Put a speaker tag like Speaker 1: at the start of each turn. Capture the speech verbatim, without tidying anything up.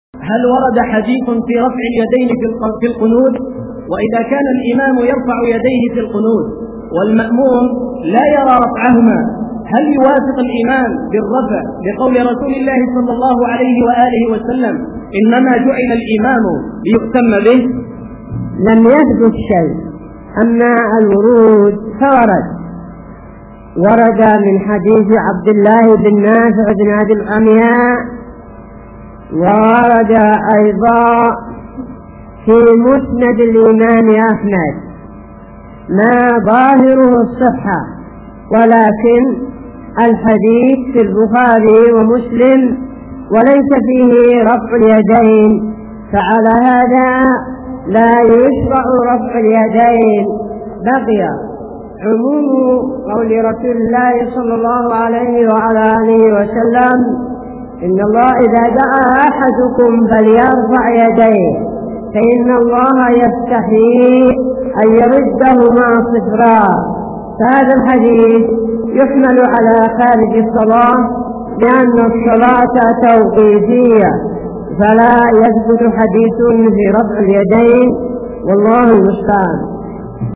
Speaker 1: هل ورد حديث في رفع اليدين في القنوت؟ وإذا كان الإمام يرفع يديه في القنوت والمأموم لا يرى رفعهما، هل يوافق الإمام بالرفع لقول رسول الله صلى الله عليه وآله وسلم إنما جعل الإمام ليؤتم به؟
Speaker 2: لم يثبت شيء، أما الورود فورد، ورد من حديث عبد الله بن نافع بن أبي العمياء، وورد أيضا في مسند الإمام أحمد ما ظاهره الصحة، ولكن الحديث في البخاري ومسلم وليس فيه رفع اليدين، فعلى هذا لا يشرع رفع اليدين. بقي عموم قول رسول الله صلى الله عليه وعلى آله وسلم: إن الله إذا دعا أحدكم فليرفع يديه فإن الله يستحيي أن يردهما صفرا. فهذا الحديث يحمل على خارج الصلاة، لأن الصلاة توقيفية، فلا يثبت حديث في رفع اليدين، والله المستعان.